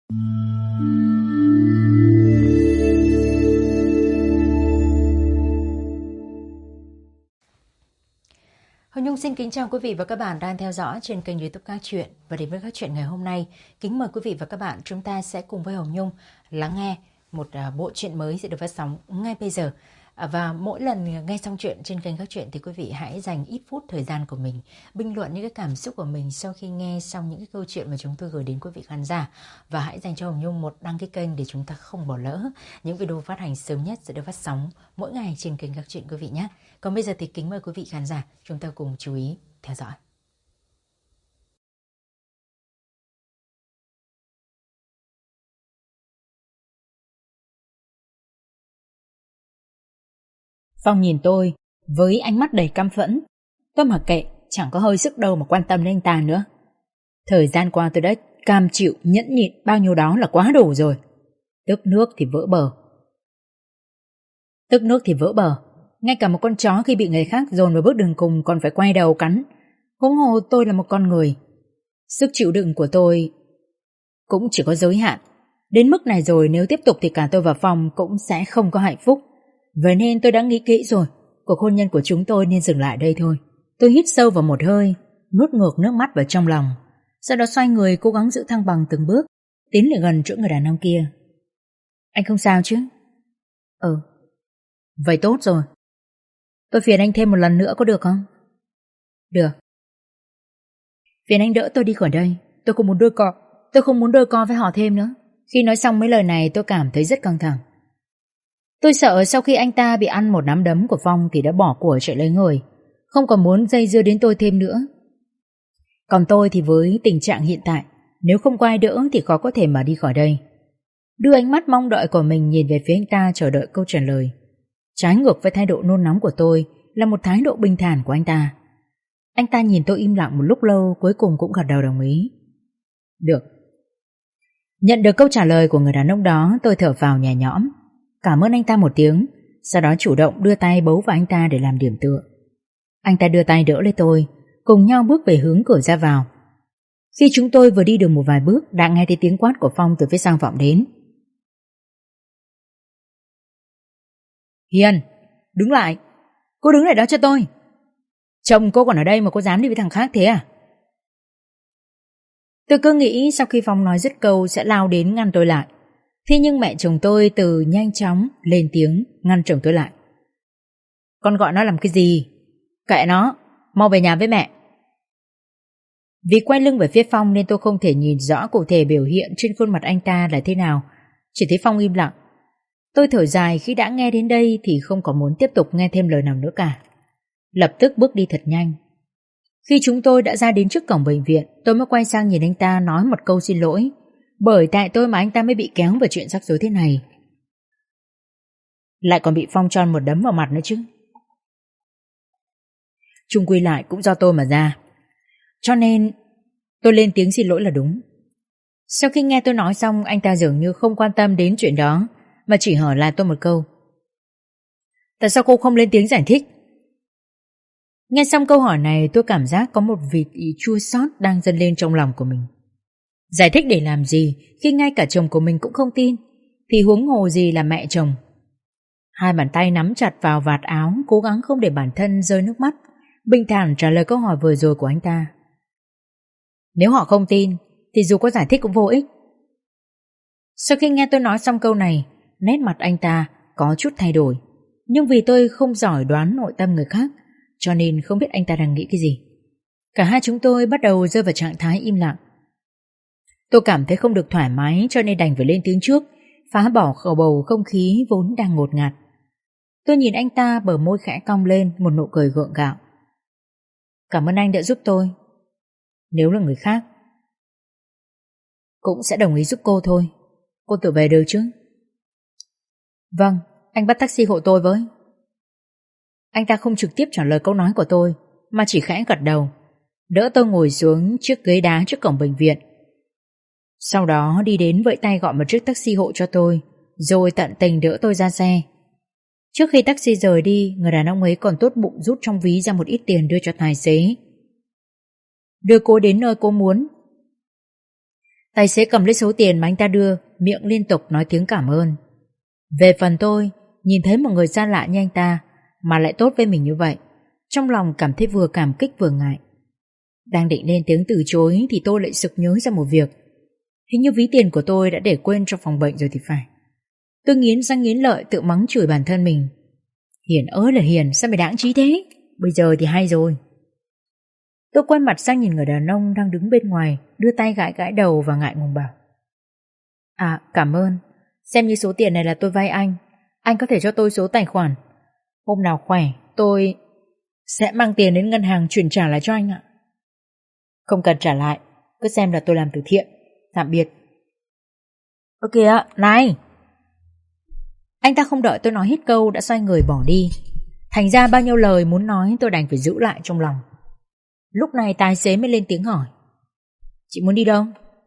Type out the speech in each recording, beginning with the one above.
Hồng Nhung xin kính chào quý vị và các bạn đang theo dõi trên kênh YouTube Các Chuyện. Và đến với Các Chuyện ngày hôm nay, kính mời quý vị và các bạn chúng ta sẽ cùng với Hồng Nhung lắng nghe một bộ truyện mới sẽ được phát sóng ngay bây giờ. Và mỗi lần nghe xong chuyện trên kênh Các Chuyện thì quý vị hãy dành ít phút thời gian của mình bình luận những cái cảm xúc của mình sau khi nghe xong những cái câu chuyện mà chúng tôi gửi đến quý vị khán giả. Và hãy dành cho Hồng Nhung một đăng ký kênh để chúng ta không bỏ lỡ những video phát hành sớm nhất sẽ được phát sóng mỗi ngày trên kênh Các Chuyện quý vị nhé. Còn bây giờ thì kính mời quý vị khán giả chúng ta cùng chú ý theo dõi. Phong nhìn tôi với ánh mắt đầy căm phẫn. Tôi mặc kệ, chẳng có hơi sức đâu mà quan tâm đến anh ta nữa. Thời gian qua tôi đã cam chịu nhẫn nhịn bao nhiêu đó là quá đủ rồi. Tức nước thì vỡ bờ. Tức nước thì vỡ bờ. Ngay cả một con chó khi bị người khác dồn vào bước đường cùng còn phải quay đầu cắn. Huống hồ tôi là một con người. Sức chịu đựng của tôi cũng chỉ có giới hạn. Đến mức này rồi, nếu tiếp tục thì cả tôi và Phong cũng sẽ không có hạnh phúc. Vậy nên tôi đã nghĩ kỹ rồi, cuộc hôn nhân của chúng tôi nên dừng lại đây thôi. Tôi hít sâu vào một hơi, nuốt ngược nước mắt vào trong lòng. Sau đó xoay người cố gắng giữ thăng bằng từng bước, tiến lại gần chỗ người đàn ông kia. Anh không sao chứ? Ừ. Vậy tốt rồi. Tôi phiền anh thêm một lần nữa có được không? Được. Phiền anh đỡ tôi đi khỏi đây. Tôi không muốn đôi co với họ thêm nữa. Khi nói xong mấy lời này tôi cảm thấy rất căng thẳng. Tôi sợ sau khi anh ta bị ăn một nắm đấm của Phong thì đã bỏ của chạy lấy người, không còn muốn dây dưa đến tôi thêm nữa. Còn tôi thì với tình trạng hiện tại, nếu không có ai đỡ thì khó có thể mà đi khỏi đây. Đưa ánh mắt mong đợi của mình nhìn về phía anh ta chờ đợi câu trả lời. Trái ngược với thái độ nôn nóng của tôi là một thái độ bình thản của anh ta. Anh ta nhìn tôi im lặng một lúc lâu, cuối cùng cũng gật đầu đồng ý. Được. Nhận được câu trả lời của người đàn ông đó, tôi thở phào nhẹ nhõm, cảm ơn anh ta một tiếng, sau đó chủ động đưa tay bấu vào anh ta để làm điểm tựa. Anh ta đưa tay đỡ lấy tôi, cùng nhau bước về hướng cửa ra vào. Khi chúng tôi vừa đi được một vài bước, đã nghe thấy tiếng quát của Phong từ phía sau vọng đến. Hiền, đứng lại. Cô đứng lại đó cho tôi. Chồng cô còn ở đây mà cô dám đi với thằng khác thế à? Tôi cứ nghĩ sau khi Phong nói dứt câu sẽ lao đến ngăn tôi lại. Thế nhưng mẹ chồng tôi từ nhanh chóng lên tiếng ngăn chồng tôi lại. Con gọi nó làm cái gì? Kệ nó, mau về nhà với mẹ. Vì quay lưng về phía Phong nên tôi không thể nhìn rõ cụ thể biểu hiện trên khuôn mặt anh ta là thế nào. Chỉ thấy Phong im lặng. Tôi thở dài khi đã nghe đến đây thì không còn muốn tiếp tục nghe thêm lời nào nữa cả. Lập tức bước đi thật nhanh. Khi chúng tôi đã ra đến trước cổng bệnh viện, tôi mới quay sang nhìn anh ta nói một câu xin lỗi. Bởi tại tôi mà anh ta mới bị kéo vào chuyện rắc rối thế này. Lại còn bị Phong tròn một đấm vào mặt nữa chứ. Chung quy lại cũng do tôi mà ra. Cho nên tôi lên tiếng xin lỗi là đúng. Sau khi nghe tôi nói xong, anh ta dường như không quan tâm đến chuyện đó, mà chỉ hỏi lại tôi một câu. Tại sao cô không lên tiếng giải thích? Nghe xong câu hỏi này, tôi cảm giác có một vị chua xót đang dâng lên trong lòng của mình. Giải thích để làm gì khi ngay cả chồng của mình cũng không tin, thì huống hồ gì là mẹ chồng. Hai bàn tay nắm chặt vào vạt áo, cố gắng không để bản thân rơi nước mắt, bình thản trả lời câu hỏi vừa rồi của anh ta. Nếu họ không tin thì dù có giải thích cũng vô ích. Sau khi nghe tôi nói xong câu này, nét mặt anh ta có chút thay đổi. Nhưng vì tôi không giỏi đoán nội tâm người khác, cho nên không biết anh ta đang nghĩ cái gì. Cả hai chúng tôi bắt đầu rơi vào trạng thái im lặng. Tôi cảm thấy không được thoải mái cho nên đành phải lên tiếng trước, phá bỏ bầu không khí vốn đang ngột ngạt. Tôi nhìn anh ta, bờ môi khẽ cong lên một nụ cười gượng gạo. Cảm ơn anh đã giúp tôi. Nếu là người khác cũng sẽ đồng ý giúp cô thôi. Cô tự về được chứ? Vâng, anh bắt taxi hộ tôi với. Anh ta không trực tiếp trả lời câu nói của tôi, mà chỉ khẽ gật đầu, đỡ tôi ngồi xuống chiếc ghế đá trước cổng bệnh viện. Sau đó đi đến vẫy tay gọi một chiếc taxi hộ cho tôi, rồi tận tình đỡ tôi ra xe. Trước khi taxi rời đi, người đàn ông ấy còn tốt bụng rút trong ví ra một ít tiền đưa cho tài xế. Đưa cô đến nơi cô muốn. Tài xế cầm lấy số tiền mà anh ta đưa, miệng liên tục nói tiếng cảm ơn. Về phần tôi, nhìn thấy một người xa lạ như anh ta mà lại tốt với mình như vậy, trong lòng cảm thấy vừa cảm kích vừa ngại. Đang định lên tiếng từ chối thì tôi lại sực nhớ ra một việc. Hình như ví tiền của tôi đã để quên trong phòng bệnh rồi thì phải. Tôi nghiến răng nghiến lợi tự mắng chửi bản thân mình. Hiền ơi là Hiền, sao mày đáng trí thế? Bây giờ thì hay rồi. Tôi quay mặt sang nhìn người đàn ông đang đứng bên ngoài, đưa tay gãi gãi đầu và ngại ngùng bảo: Cảm ơn. Xem như số tiền này là tôi vay anh. Anh có thể cho tôi số tài khoản. Hôm nào khỏe tôi sẽ mang tiền đến ngân hàng chuyển trả lại cho anh ạ. Không cần trả lại, cứ xem là tôi làm từ thiện. Tạm biệt. Ơ kìa, này! Anh ta không đợi tôi nói hết câu đã xoay người bỏ đi. Thành ra bao nhiêu lời muốn nói tôi đành phải giữ lại trong lòng. Lúc này tài xế mới lên tiếng hỏi: Chị muốn đi đâu?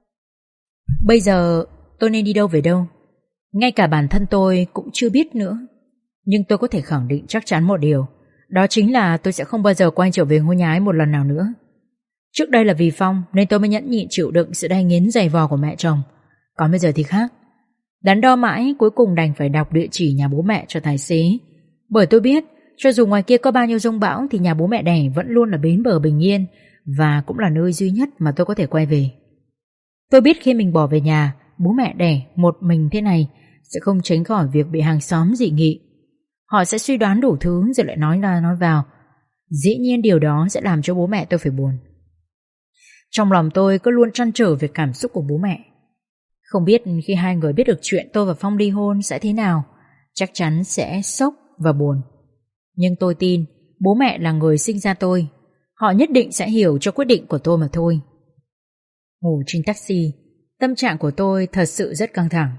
Bây giờ tôi nên đi đâu về đâu? Ngay cả bản thân tôi cũng chưa biết nữa. Nhưng tôi có thể khẳng định chắc chắn một điều, đó chính là tôi sẽ không bao giờ quay trở về ngôi nhà ấy một lần nào nữa. Trước đây là vì Phong nên tôi mới nhẫn nhịn chịu đựng sự đay nghiến giày vò của mẹ chồng. Còn bây giờ thì khác. Đắn đo mãi cuối cùng đành phải đọc địa chỉ nhà bố mẹ cho tài xế. Bởi tôi biết cho dù ngoài kia có bao nhiêu giông bão thì nhà bố mẹ đẻ vẫn luôn là bến bờ bình yên, và cũng là nơi duy nhất mà tôi có thể quay về. Tôi biết khi mình bỏ về nhà bố mẹ đẻ một mình thế này sẽ không tránh khỏi việc bị hàng xóm dị nghị. Họ sẽ suy đoán đủ thứ rồi lại nói ra nói vào. Dĩ nhiên điều đó sẽ làm cho bố mẹ tôi phải buồn. Trong lòng tôi cứ luôn trăn trở về cảm xúc của bố mẹ. Không biết khi hai người biết được chuyện tôi và Phong ly hôn sẽ thế nào. Chắc chắn sẽ sốc và buồn. Nhưng tôi tin bố mẹ là người sinh ra tôi. Họ nhất định sẽ hiểu cho quyết định của tôi mà thôi. Ngủ trên taxi, tâm trạng của tôi thật sự rất căng thẳng.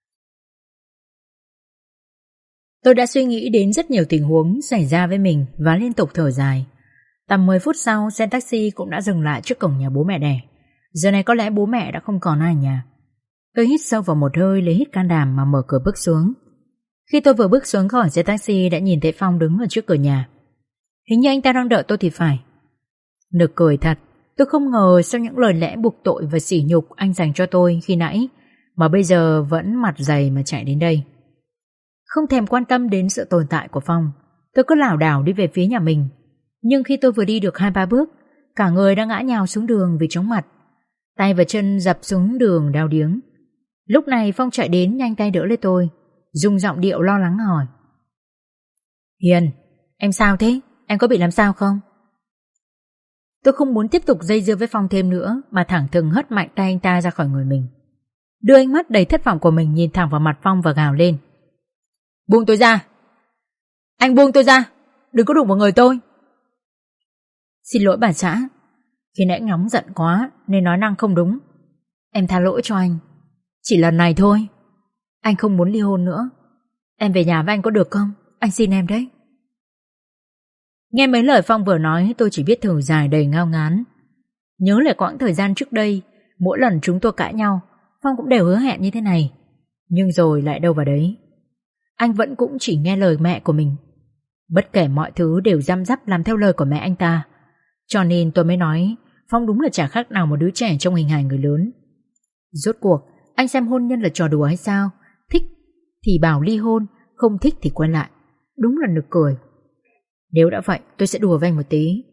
Tôi đã suy nghĩ đến rất nhiều tình huống xảy ra với mình và liên tục thở dài. Tầm 10 phút sau, xe taxi cũng đã dừng lại trước cổng nhà bố mẹ đẻ. Giờ này có lẽ bố mẹ đã không còn ai ở nhà. Tôi hít sâu vào một hơi lấy hết can đảm mà mở cửa bước xuống. Khi tôi vừa bước xuống khỏi xe taxi đã nhìn thấy Phong đứng ở trước cửa nhà. Hình như anh ta đang đợi tôi thì phải. Nực cười thật, tôi không ngờ sau những lời lẽ buộc tội và sỉ nhục anh dành cho tôi khi nãy mà bây giờ vẫn mặt dày mà chạy đến đây. Không thèm quan tâm đến sự tồn tại của Phong, tôi cứ lảo đảo đi về phía nhà mình. Nhưng khi tôi vừa đi được 2-3 bước, cả người đã ngã nhào xuống đường vì chóng mặt. Tay và chân dập xuống đường đau điếng. Lúc này Phong chạy đến nhanh tay đỡ lấy tôi, dùng giọng điệu lo lắng hỏi: Hiền, em sao thế? Em có bị làm sao không? Tôi không muốn tiếp tục dây dưa với Phong thêm nữa mà thẳng thừng hất mạnh tay anh ta ra khỏi người mình. Đưa ánh mắt đầy thất vọng của mình nhìn thẳng vào mặt Phong và gào lên: Buông tôi ra! Anh buông tôi ra! Đừng có đụng vào người tôi! Xin lỗi bà xã, khi nãy nóng giận quá nên nói năng không đúng. Em tha lỗi cho anh. Chỉ lần này thôi. Anh không muốn ly hôn nữa. Em về nhà với anh có được không? Anh xin em đấy. Nghe mấy lời Phong vừa nói tôi chỉ biết thở dài đầy ngao ngán. Nhớ lại quãng thời gian trước đây, mỗi lần chúng tôi cãi nhau Phong cũng đều hứa hẹn như thế này. Nhưng rồi lại đâu vào đấy. Anh vẫn cũng chỉ nghe lời mẹ của mình. Bất kể mọi thứ đều răm rắp làm theo lời của mẹ anh ta. Cho nên tôi mới nói Phong đúng là chả khác nào một đứa trẻ trong hình hài người lớn. Rốt cuộc anh xem hôn nhân là trò đùa hay sao? Thích thì bảo ly hôn, không thích thì quay lại. Đúng là nực cười. Nếu đã vậy tôi sẽ đùa với anh một tí.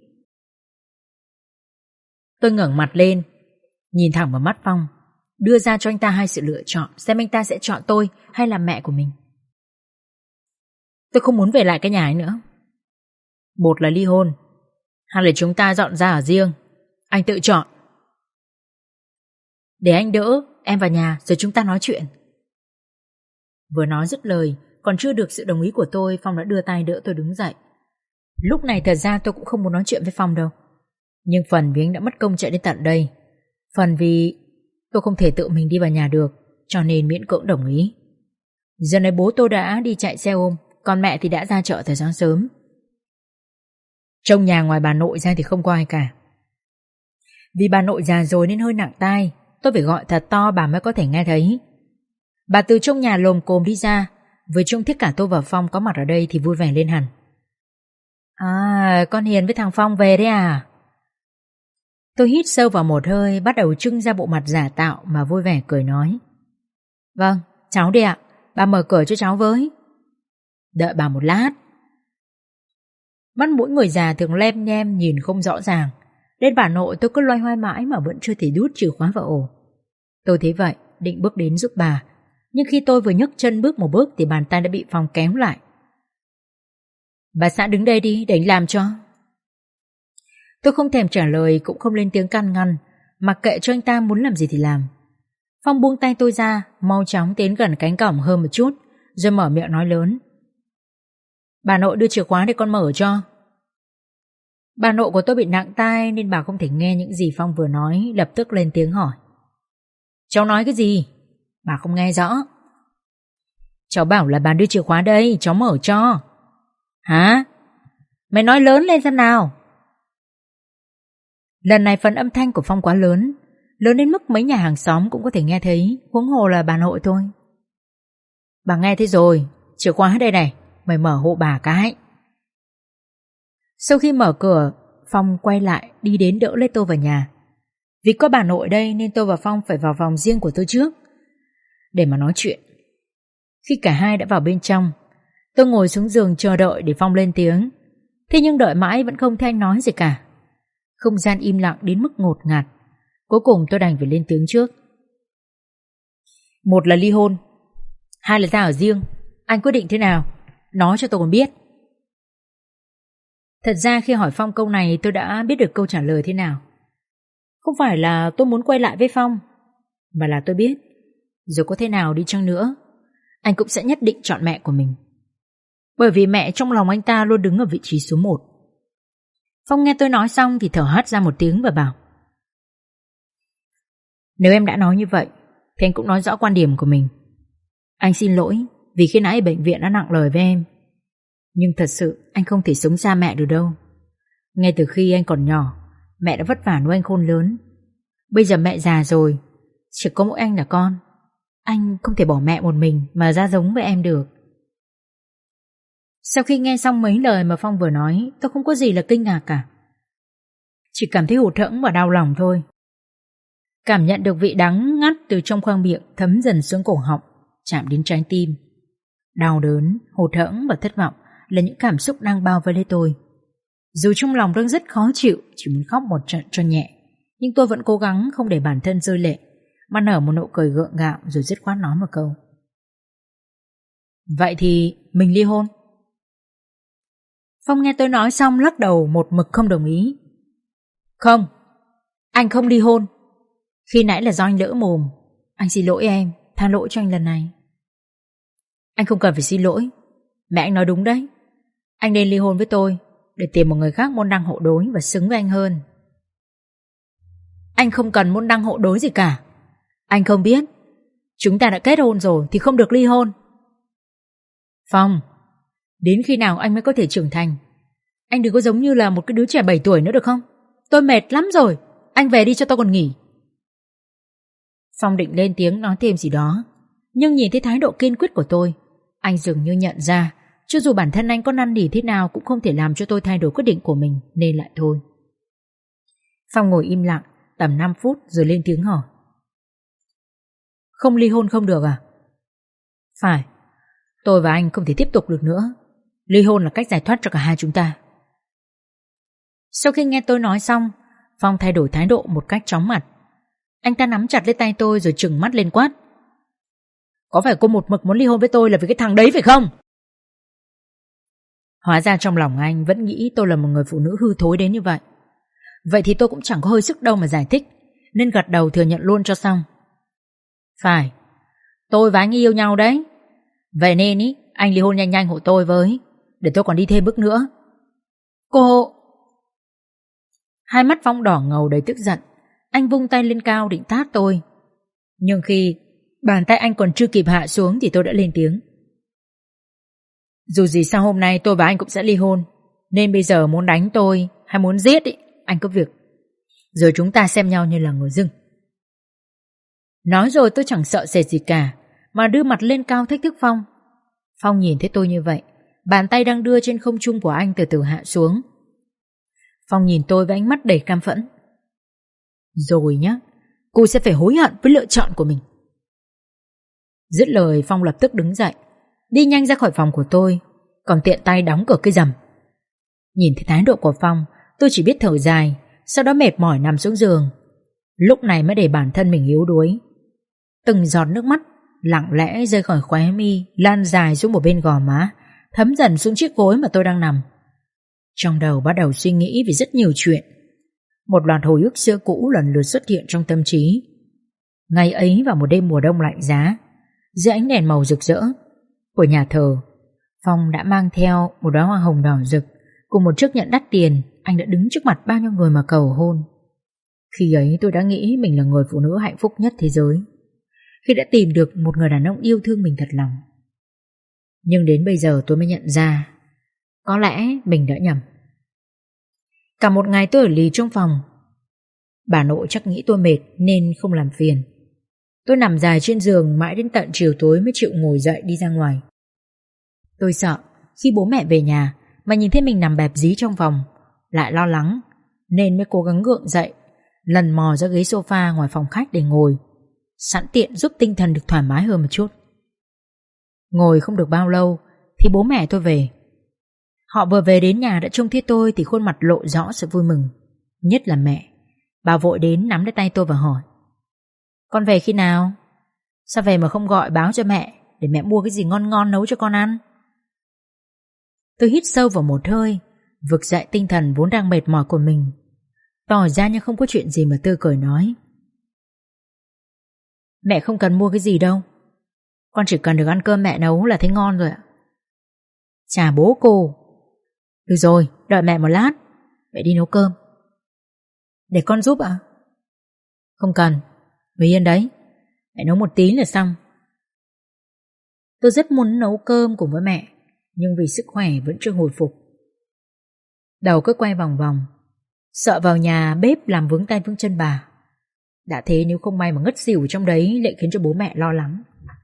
Tôi ngẩng mặt lên, nhìn thẳng vào mắt Phong, đưa ra cho anh ta hai sự lựa chọn, xem anh ta sẽ chọn tôi hay là mẹ của mình. Tôi không muốn về lại cái nhà ấy nữa. Một là ly hôn, hai là chúng ta dọn ra ở riêng. Anh tự chọn. Để anh đỡ em vào nhà rồi chúng ta nói chuyện. Vừa nói dứt lời, còn chưa được sự đồng ý của tôi, Phong đã đưa tay đỡ tôi đứng dậy. Lúc này thật ra tôi cũng không muốn nói chuyện với Phong đâu. Nhưng phần vì anh đã mất công chạy đến tận đây, phần vì tôi không thể tự mình đi vào nhà được, cho nên miễn cưỡng đồng ý. Giờ này bố tôi đã đi chạy xe ôm, còn mẹ thì đã ra chợ từ sáng sớm. Trong nhà ngoài bà nội ra thì không có ai cả. Vì bà nội già rồi nên hơi nặng tai, tôi phải gọi thật to bà mới có thể nghe thấy. Bà từ trong nhà lồm cồm đi ra, vừa trông thấy cả tôi và Phong có mặt ở đây thì vui vẻ lên hẳn. À, con Hiền với thằng Phong về đấy à? Tôi hít sâu vào một hơi, bắt đầu trưng ra bộ mặt giả tạo mà vui vẻ cười nói. Vâng, cháu đi ạ, bà mở cửa cho cháu với. Đợi bà một lát. Mắt mũi người già thường lem nhem nhìn không rõ ràng. Đến bà nội tôi cứ loay hoay mãi mà vẫn chưa thể đút chìa khóa vào ổ. Tôi thấy vậy, định bước đến giúp bà. Nhưng khi tôi vừa nhấc chân bước một bước thì bàn tay đã bị Phong kéo lại. Bà xã đứng đây đi, để anh làm cho. Tôi không thèm trả lời, cũng không lên tiếng can ngăn, mặc kệ cho anh ta muốn làm gì thì làm. Phong buông tay tôi ra, mau chóng tiến gần cánh cổng hơn một chút, rồi mở miệng nói lớn. Bà nội đưa chìa khóa để con mở cho. Bà nội của tôi bị nặng tai nên bà không thể nghe những gì Phong vừa nói, lập tức lên tiếng hỏi. Cháu nói cái gì? Bà không nghe rõ. Cháu bảo là bà đưa chìa khóa đây, cháu mở cho. Hả? Mày nói lớn lên xem nào. Lần này phần âm thanh của Phong quá lớn, lớn đến mức mấy nhà hàng xóm cũng có thể nghe thấy, huống hồ là bà nội thôi. Bà nghe thấy rồi, chìa khóa đây này, mày mở hộ bà cái. Sau khi mở cửa, Phong quay lại đi đến đỡ lấy tôi vào nhà. Vì có bà nội đây nên tôi và Phong phải vào phòng riêng của tôi trước để mà nói chuyện. Khi cả hai đã vào bên trong, tôi ngồi xuống giường chờ đợi để Phong lên tiếng. Thế nhưng đợi mãi vẫn không thấy anh nói gì cả. Không gian im lặng đến mức ngột ngạt. Cuối cùng tôi đành phải lên tiếng trước. Một là ly hôn, hai là ra ở riêng. Anh quyết định thế nào? Nói cho tôi còn biết. Thật ra khi hỏi Phong câu này tôi đã biết được câu trả lời thế nào. Không phải là tôi muốn quay lại với Phong, mà là tôi biết dù có thế nào đi chăng nữa, anh cũng sẽ nhất định chọn mẹ của mình. Bởi vì mẹ trong lòng anh ta luôn đứng ở vị trí số 1. Phong nghe tôi nói xong thì thở hắt ra một tiếng và bảo. Nếu em đã nói như vậy thì anh cũng nói rõ quan điểm của mình. Anh xin lỗi vì khi nãy bệnh viện đã nặng lời với em. Nhưng thật sự anh không thể sống xa mẹ được đâu. Ngay từ khi anh còn nhỏ, mẹ đã vất vả nuôi anh khôn lớn. Bây giờ mẹ già rồi, chỉ có mỗi anh là con. Anh không thể bỏ mẹ một mình mà ra giống với em được. Sau khi nghe xong mấy lời mà Phong vừa nói, tôi không có gì là kinh ngạc cả. Chỉ cảm thấy hụt hẫng và đau lòng thôi. Cảm nhận được vị đắng ngắt từ trong khoang miệng thấm dần xuống cổ họng, chạm đến trái tim. Đau đớn, hụt hẫng và thất vọng là những cảm xúc đang bao vây lấy tôi. Dù trong lòng đang rất khó chịu, chỉ muốn khóc một trận cho nhẹ, nhưng tôi vẫn cố gắng không để bản thân rơi lệ, mà nở một nụ cười gượng gạo rồi dứt khoát nói một câu. Vậy thì mình ly hôn. Phong nghe tôi nói xong lắc đầu một mực không đồng ý. Không, anh không ly hôn. Khi nãy là do anh lỡ mồm. Anh xin lỗi em, tha lỗi cho anh lần này. Anh không cần phải xin lỗi. Mẹ anh nói đúng đấy. Anh nên ly hôn với tôi để tìm một người khác môn đăng hộ đối và xứng với anh hơn. Anh không cần môn đăng hộ đối gì cả. Anh không biết chúng ta đã kết hôn rồi thì không được ly hôn. Phong, đến khi nào anh mới có thể trưởng thành? Anh đừng có giống như là một cái đứa trẻ 7 tuổi nữa được không? Tôi mệt lắm rồi. Anh về đi cho tôi còn nghỉ. Phong định lên tiếng nói thêm gì đó, nhưng nhìn thấy thái độ kiên quyết của tôi, anh dường như nhận ra cho dù bản thân anh có năn nỉ thế nào cũng không thể làm cho tôi thay đổi quyết định của mình, nên lại thôi. Phong ngồi im lặng tầm 5 phút rồi lên tiếng hỏi. Không ly hôn không được à? Phải, tôi và anh không thể tiếp tục được nữa. Ly hôn là cách giải thoát cho cả hai chúng ta. Sau khi nghe tôi nói xong, Phong thay đổi thái độ một cách chóng mặt. Anh ta nắm chặt lấy tay tôi rồi trừng mắt lên quát. Có phải cô một mực muốn ly hôn với tôi là vì cái thằng đấy phải không? Hóa ra trong lòng anh vẫn nghĩ tôi là một người phụ nữ hư thối đến như vậy. Vậy thì tôi cũng chẳng có hơi sức đâu mà giải thích, nên gật đầu thừa nhận luôn cho xong. Phải, tôi và anh yêu nhau đấy. Vậy nên ý, anh ly hôn nhanh nhanh hộ tôi với, để tôi còn đi thêm bước nữa. Cô... Hai mắt Phong đỏ ngầu đầy tức giận. Anh vung tay lên cao định tát tôi. Nhưng khi bàn tay anh còn chưa kịp hạ xuống thì tôi đã lên tiếng. Dù gì sau hôm nay tôi và anh cũng sẽ ly hôn, nên bây giờ muốn đánh tôi hay muốn giết ý, anh có việc. Rồi chúng ta xem nhau như là người dưng. Nói rồi tôi chẳng sợ sệt gì cả, mà đưa mặt lên cao thách thức Phong. Phong nhìn thấy tôi như vậy, bàn tay đang đưa trên không trung của anh từ từ hạ xuống. Phong nhìn tôi với ánh mắt đầy cam phẫn. Rồi nhá, cô sẽ phải hối hận với lựa chọn của mình. Dứt lời Phong lập tức đứng dậy, đi nhanh ra khỏi phòng của tôi, còn tiện tay đóng cửa cái rầm. Nhìn thấy thái độ của Phong, tôi chỉ biết thở dài, sau đó mệt mỏi nằm xuống giường. Lúc này mới để bản thân mình yếu đuối. Từng giọt nước mắt lặng lẽ rơi khỏi khóe mi, lan dài xuống một bên gò má, thấm dần xuống chiếc gối mà tôi đang nằm. Trong đầu bắt đầu suy nghĩ về rất nhiều chuyện. Một loạt hồi ức xưa cũ lần lượt xuất hiện trong tâm trí. Ngày ấy vào một đêm mùa đông lạnh giá, dưới ánh đèn màu rực rỡ của nhà thờ, Phong đã mang theo một đóa hoa hồng đỏ rực cùng một chiếc nhẫn đắt tiền. Anh đã đứng trước mặt bao nhiêu người mà cầu hôn. Khi ấy tôi đã nghĩ mình là người phụ nữ hạnh phúc nhất thế giới, khi đã tìm được một người đàn ông yêu thương mình thật lòng. Nhưng đến bây giờ tôi mới nhận ra, có lẽ mình đã nhầm. Cả một ngày tôi ở lì trong phòng. Bà nội chắc nghĩ tôi mệt nên không làm phiền. Tôi nằm dài trên giường mãi đến tận chiều tối mới chịu ngồi dậy đi ra ngoài. Tôi sợ khi bố mẹ về nhà mà nhìn thấy mình nằm bẹp dí trong phòng, lại lo lắng nên mới cố gắng gượng dậy, lần mò ra ghế sofa ngoài phòng khách để ngồi, sẵn tiện giúp tinh thần được thoải mái hơn một chút. Ngồi không được bao lâu thì bố mẹ tôi về. Họ vừa về đến nhà đã trông thấy tôi thì khuôn mặt lộ rõ sự vui mừng. Nhất là mẹ. Bà vội đến nắm lấy tay tôi và hỏi: "Con về khi nào? Sao về mà không gọi báo cho mẹ, để mẹ mua cái gì ngon ngon nấu cho con ăn?" Tôi hít sâu vào một hơi, vực dậy tinh thần vốn đang mệt mỏi của mình, tỏ ra như không có chuyện gì mà tươi cười nói: "Mẹ không cần mua cái gì đâu, con chỉ cần được ăn cơm mẹ nấu là thấy ngon rồi ạ." "Chà bố cô." "Được rồi, đợi mẹ một lát, mẹ đi nấu cơm." "Để con giúp ạ?" "Không cần, ngồi yên đấy, mẹ nấu một tí là xong." Tôi rất muốn nấu cơm cùng với mẹ, nhưng vì sức khỏe vẫn chưa hồi phục. Đầu cứ quay vòng vòng, sợ vào nhà bếp làm vướng tay vướng chân bà. Đã thế nếu không may mà ngất xỉu trong đấy lại khiến cho bố mẹ lo lắng,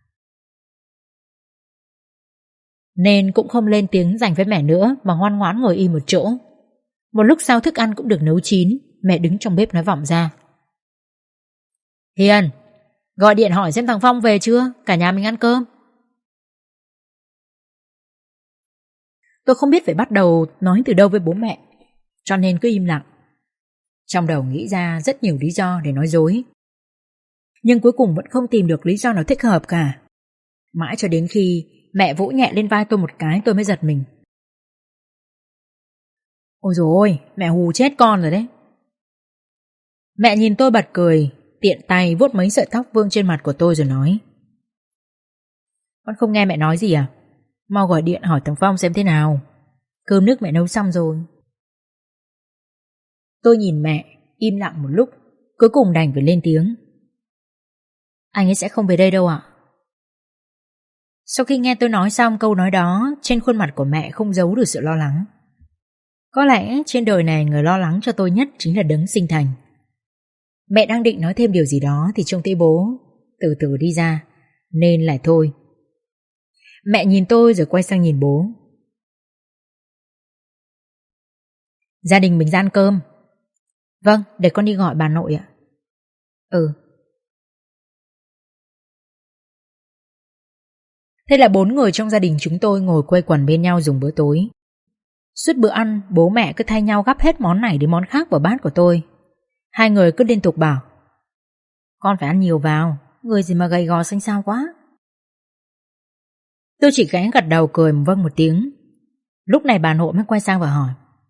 nên cũng không lên tiếng giành với mẹ nữa mà ngoan ngoãn ngồi im một chỗ. Một lúc sau thức ăn cũng được nấu chín, mẹ đứng trong bếp nói vọng ra: "Hiền, gọi điện hỏi xem thằng Phong về chưa, cả nhà mình ăn cơm." Tôi không biết phải bắt đầu nói từ đâu với bố mẹ, cho nên cứ im lặng. Trong đầu nghĩ ra rất nhiều lý do để nói dối, nhưng cuối cùng vẫn không tìm được lý do nào thích hợp cả. Mãi cho đến khi mẹ vỗ nhẹ lên vai tôi một cái tôi mới giật mình. "Ôi dồi ôi, mẹ hù chết con rồi đấy." Mẹ nhìn tôi bật cười, tiện tay vuốt mấy sợi tóc vương trên mặt của tôi rồi nói: "Con không nghe mẹ nói gì à? Mau gọi điện hỏi thằng Phong xem thế nào. Cơm nước mẹ nấu xong rồi." Tôi nhìn mẹ, im lặng một lúc, cuối cùng đành phải lên tiếng: "Anh ấy sẽ không về đây đâu ạ." Sau khi nghe tôi nói xong câu nói đó, trên khuôn mặt của mẹ không giấu được sự lo lắng. Có lẽ trên đời này người lo lắng cho tôi nhất chính là Đấng sinh thành. Mẹ đang định nói thêm điều gì đó thì trông thấy bố từ từ đi ra, nên lại thôi. Mẹ nhìn tôi rồi quay sang nhìn bố: "Gia đình mình ra ăn cơm." "Vâng, để con đi gọi bà nội ạ." "Ừ." Thế là 4 người trong gia đình chúng tôi ngồi quây quần bên nhau dùng bữa tối. Suốt bữa ăn, bố mẹ cứ thay nhau gắp hết món này đến món khác vào bát của tôi. Hai người cứ liên tục bảo: "Con phải ăn nhiều vào, người gì mà gầy gò xanh xao quá." Tôi chỉ khẽ gật đầu cười vâng một tiếng. Lúc này bà nội mới quay sang và hỏi: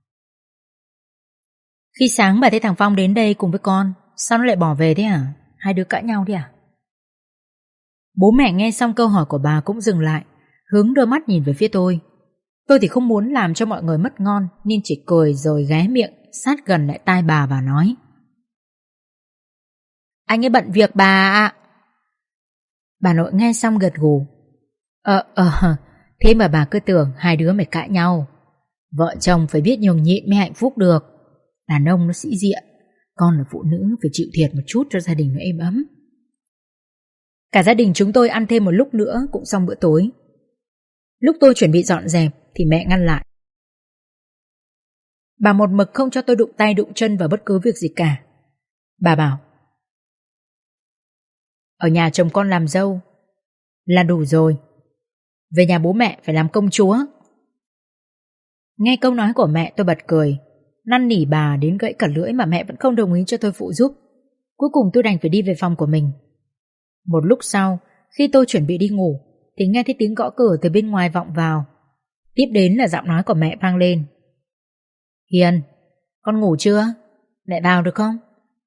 "Khi sáng bà thấy thằng Phong đến đây cùng với con, sao nó lại bỏ về thế hả? Hai đứa cãi nhau đi à?" Bố mẹ nghe xong câu hỏi của bà cũng dừng lại, hướng đôi mắt nhìn về phía tôi. Tôi thì không muốn làm cho mọi người mất ngon nên chỉ cười rồi ghé miệng sát gần lại tai bà và nói: "Anh ấy bận việc bà ạ." Bà nội nghe xong gật gù: Thế mà bà cứ tưởng hai đứa mày cãi nhau. Vợ chồng phải biết nhường nhịn mới hạnh phúc được. Đàn ông nó sĩ diện, con là phụ nữ phải chịu thiệt một chút cho gia đình nó êm ấm." Cả gia đình chúng tôi ăn thêm một lúc nữa cũng xong bữa tối. Lúc tôi chuẩn bị dọn dẹp thì mẹ ngăn lại. Bà một mực không cho tôi đụng tay đụng chân vào bất cứ việc gì cả. Bà bảo ở nhà chồng con làm dâu là đủ rồi, về nhà bố mẹ phải làm công chúa. Nghe câu nói của mẹ tôi bật cười, năn nỉ bà đến gãy cả lưỡi mà mẹ vẫn không đồng ý cho tôi phụ giúp. Cuối cùng tôi đành phải đi về phòng của mình. Một lúc sau, khi tôi chuẩn bị đi ngủ thì nghe thấy tiếng gõ cửa từ bên ngoài vọng vào. Tiếp đến là giọng nói của mẹ vang lên. Hiền, con ngủ chưa? Mẹ vào được không?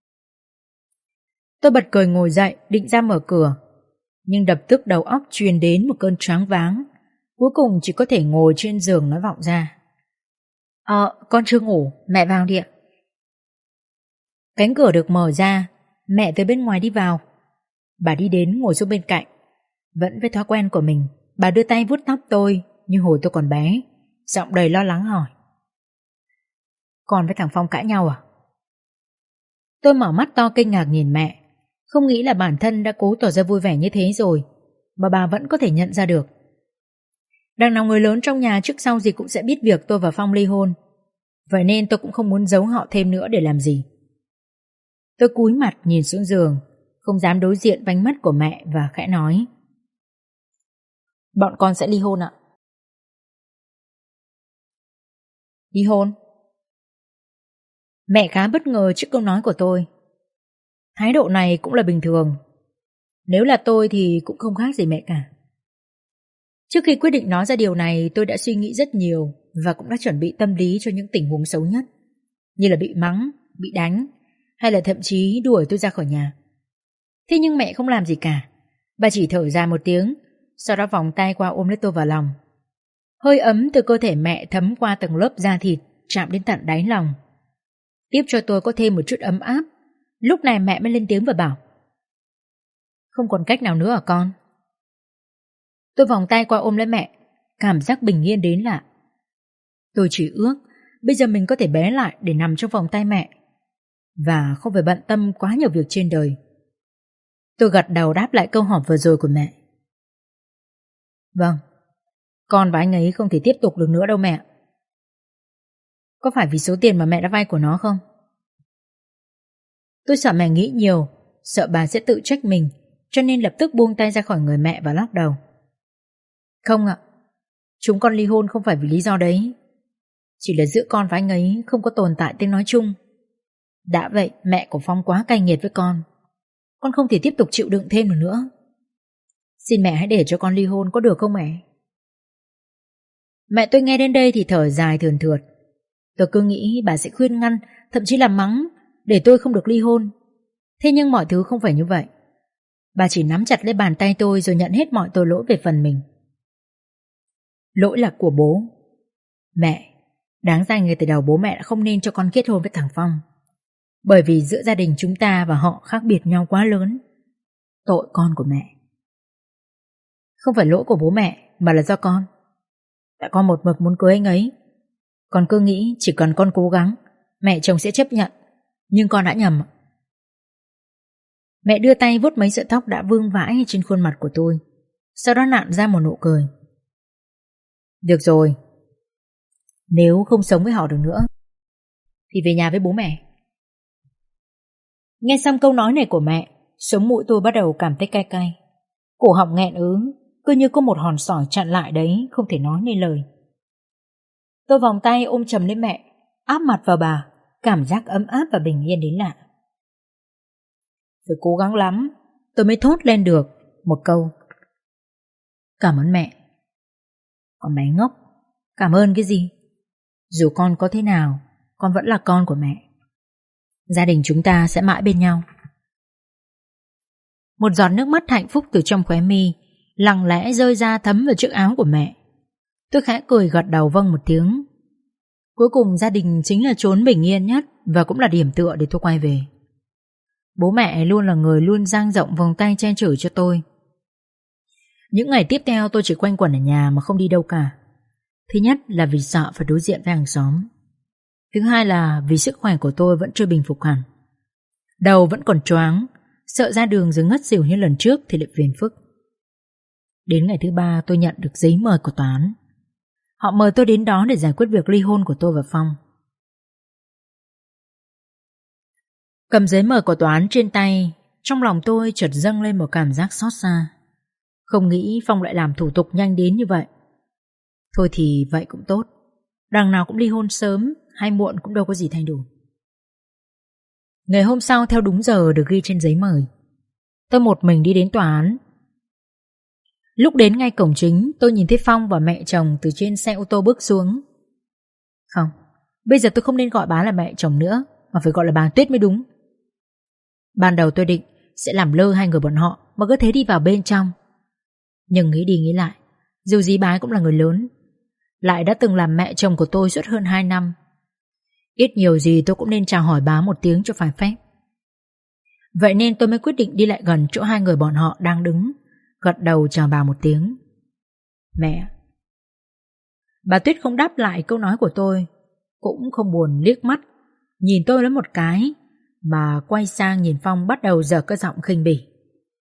Tôi bật cười ngồi dậy định ra mở cửa, nhưng lập tức đầu óc truyền đến một cơn choáng váng. Cuối cùng chỉ có thể ngồi trên giường nói vọng ra. Con chưa ngủ, mẹ vào đi ạ. Cánh cửa được mở ra, mẹ từ bên ngoài đi vào. Bà đi đến ngồi xuống bên cạnh. Vẫn với thói quen của mình, bà đưa tay vuốt tóc tôi như hồi tôi còn bé, giọng đầy lo lắng hỏi. Con với thằng Phong cãi nhau à? Tôi mở mắt to kinh ngạc nhìn mẹ, không nghĩ là bản thân đã cố tỏ ra vui vẻ như thế rồi mà bà vẫn có thể nhận ra được. Đằng nào người lớn trong nhà trước sau gì cũng sẽ biết việc tôi và Phong ly hôn, vậy nên tôi cũng không muốn giấu họ thêm nữa để làm gì. Tôi cúi mặt nhìn xuống giường, không dám đối diện với ánh mắt của mẹ và khẽ nói. Bọn con sẽ ly hôn ạ. Ly hôn? Mẹ khá bất ngờ trước câu nói của tôi. Thái độ này cũng là bình thường. Nếu là tôi thì cũng không khác gì mẹ cả. Trước khi quyết định nói ra điều này, tôi đã suy nghĩ rất nhiều và cũng đã chuẩn bị tâm lý cho những tình huống xấu nhất, như là bị mắng, bị đánh, hay là thậm chí đuổi tôi ra khỏi nhà. Thế nhưng mẹ không làm gì cả. Bà chỉ thở dài một tiếng, sau đó vòng tay qua ôm lấy tôi vào lòng. Hơi ấm từ cơ thể mẹ thấm qua tầng lớp da thịt, chạm đến tận đáy lòng, tiếp cho tôi có thêm một chút ấm áp. Lúc này mẹ mới lên tiếng và bảo. Không còn cách nào nữa à con? Tôi vòng tay qua ôm lấy mẹ, cảm giác bình yên đến lạ. Tôi chỉ ước bây giờ mình có thể bé lại để nằm trong vòng tay mẹ và không phải bận tâm quá nhiều việc trên đời. Tôi gật đầu đáp lại câu hỏi vừa rồi của mẹ. Vâng, con và anh ấy không thể tiếp tục được nữa đâu mẹ. Có phải vì số tiền mà mẹ đã vay của nó không? Tôi sợ mẹ nghĩ nhiều, sợ bà sẽ tự trách mình, cho nên lập tức buông tay ra khỏi người mẹ và lắc đầu. Không ạ, chúng con ly hôn không phải vì lý do đấy. Chỉ là giữa con và anh ấy không có tồn tại tiếng nói chung. Đã vậy mẹ của Phong quá cay nghiệt với con không thể tiếp tục chịu đựng thêm được nữa. Xin mẹ hãy để cho con ly hôn có được không mẹ? Mẹ tôi nghe đến đây thì thở dài thườn thượt. Tôi cứ nghĩ bà sẽ khuyên ngăn, thậm chí là mắng để tôi không được ly hôn. Thế nhưng mọi thứ không phải như vậy. Bà chỉ nắm chặt lấy bàn tay tôi rồi nhận hết mọi tội lỗi về phần mình. Lỗi là của bố. Mẹ, đáng ra ngay từ đầu bố mẹ đã không nên cho con kết hôn với thằng Phong. Bởi vì giữa gia đình chúng ta và họ khác biệt nhau quá lớn. Tội con của mẹ. Không phải lỗi của bố mẹ mà là do con. Tại con một mực muốn cưới anh ấy. Con cứ nghĩ chỉ cần con cố gắng mẹ chồng sẽ chấp nhận. Nhưng con đã nhầm. Mẹ đưa tay vuốt mấy sợi tóc đã vương vãi trên khuôn mặt của tôi, sau đó nặn ra một nụ cười. Được rồi, nếu không sống với họ được nữa thì về nhà với bố mẹ. Nghe xong câu nói này của mẹ, sống mũi tôi bắt đầu cảm thấy cay cay. Cổ họng nghẹn ứ, cứ như có một hòn sỏi chặn lại đấy, không thể nói nên lời. Tôi vòng tay ôm chầm lấy mẹ, áp mặt vào bà, cảm giác ấm áp và bình yên đến lạ. Phải cố gắng lắm tôi mới thốt lên được một câu. Cảm ơn mẹ. Còn bé ngốc, cảm ơn cái gì? Dù con có thế nào, con vẫn là con của mẹ. Gia đình chúng ta sẽ mãi bên nhau. Một giọt nước mắt hạnh phúc từ trong khóe mi lặng lẽ rơi ra thấm vào chiếc áo của mẹ. Tôi khẽ cười gật đầu vâng một tiếng. Cuối cùng gia đình chính là chốn bình yên nhất và cũng là điểm tựa để tôi quay về. Bố mẹ luôn là người luôn dang rộng vòng tay che chở cho tôi. Những ngày tiếp theo tôi chỉ quanh quẩn ở nhà mà không đi đâu cả. Thứ nhất là vì sợ phải đối diện với hàng xóm. Thứ hai là vì sức khỏe của tôi vẫn chưa bình phục hẳn. Đầu vẫn còn choáng, sợ ra đường rồi ngất xỉu như lần trước thì lại phiền phức. Đến ngày thứ ba tôi nhận được giấy mời của tòa án. Họ mời tôi đến đó để giải quyết việc ly hôn của tôi và Phong. Cầm giấy mời của tòa án trên tay, trong lòng tôi chợt dâng lên một cảm giác xót xa. Không nghĩ Phong lại làm thủ tục nhanh đến như vậy. Thôi thì vậy cũng tốt. Đằng nào cũng ly hôn sớm hay muộn cũng đâu có gì thay đổi. Ngày hôm sau theo đúng giờ được ghi trên giấy mời, tôi một mình đi đến tòa án. Lúc đến ngay cổng chính, tôi nhìn thấy Phong và mẹ chồng từ trên xe ô tô bước xuống. Không, bây giờ tôi không nên gọi bà là mẹ chồng nữa, mà phải gọi là bà Tuyết mới đúng. Ban đầu tôi định sẽ làm lơ hai người bọn họ mà cứ thế đi vào bên trong. Nhưng nghĩ đi nghĩ lại, dù gì bà ấy cũng là người lớn, lại đã từng làm mẹ chồng của tôi suốt hơn 2 năm. Ít nhiều gì tôi cũng nên chào hỏi bà một tiếng cho phải phép. Vậy nên tôi mới quyết định đi lại gần chỗ hai người bọn họ đang đứng, gật đầu chào bà một tiếng. Mẹ. Bà Tuyết không đáp lại câu nói của tôi, cũng không buồn liếc mắt nhìn tôi lấy một cái, mà quay sang nhìn Phong bắt đầu giở cái giọng khinh bỉ.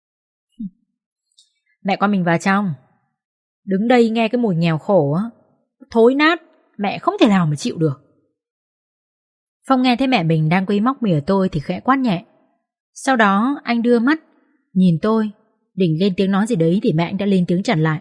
Mẹ con mình vào trong. Đứng đây nghe cái mùi nghèo khổ á, thối nát, mẹ không thể nào mà chịu được. Phong nghe thấy mẹ mình đang quấy móc mỉa tôi thì khẽ quát nhẹ. Sau đó anh đưa mắt nhìn tôi, định lên tiếng nói gì đấy thì mẹ anh đã lên tiếng chặn lại.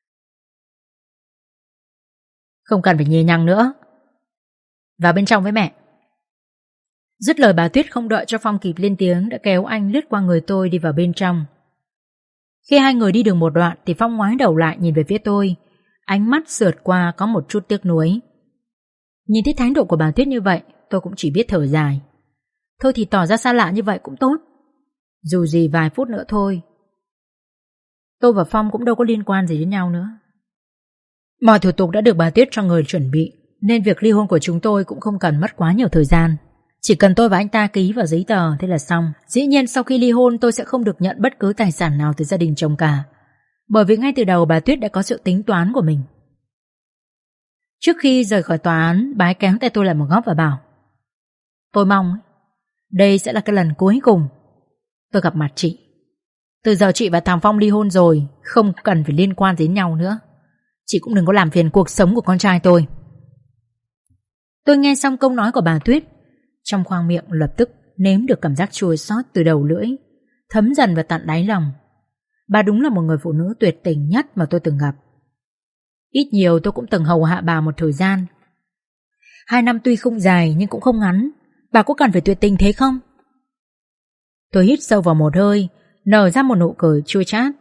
Không cần phải nhề nhằng nữa, vào bên trong với mẹ. Dứt lời bà Tuyết không đợi cho Phong kịp lên tiếng đã kéo anh lướt qua người tôi đi vào bên trong. Khi hai người đi được một đoạn thì Phong ngoái đầu lại nhìn về phía tôi, ánh mắt sượt qua có một chút tiếc nuối. Nhìn thấy thái độ của bà Tuyết như vậy, tôi cũng chỉ biết thở dài. Thôi thì tỏ ra xa lạ như vậy cũng tốt. Dù gì vài phút nữa thôi, tôi và Phong cũng đâu có liên quan gì đến nhau nữa. Mọi thủ tục đã được bà Tuyết cho người chuẩn bị, nên việc ly hôn của chúng tôi cũng không cần mất quá nhiều thời gian. Chỉ cần tôi và anh ta ký vào giấy tờ thế là xong. Dĩ nhiên sau khi ly hôn tôi sẽ không được nhận bất cứ tài sản nào từ gia đình chồng cả, bởi vì ngay từ đầu bà Tuyết đã có sự tính toán của mình. Trước khi rời khỏi tòa án, bà ấy kéo tay tôi lại một góc và bảo: Tôi mong đây sẽ là cái lần cuối cùng tôi gặp mặt chị. Từ giờ chị và thằng Phong ly hôn rồi, không cần phải liên quan đến nhau nữa. Chị cũng đừng có làm phiền cuộc sống của con trai tôi. Tôi nghe xong câu nói của bà Tuyết, trong khoang miệng lập tức nếm được cảm giác chua xót từ đầu lưỡi, thấm dần vào tận đáy lòng. Bà đúng là một người phụ nữ tuyệt tình nhất mà tôi từng gặp. Ít nhiều tôi cũng từng hầu hạ bà một thời gian. 2 năm tuy không dài nhưng cũng không ngắn. Bà có cần phải tuyệt tình thế không? Tôi hít sâu vào một hơi, nở ra một nụ cười chua chát.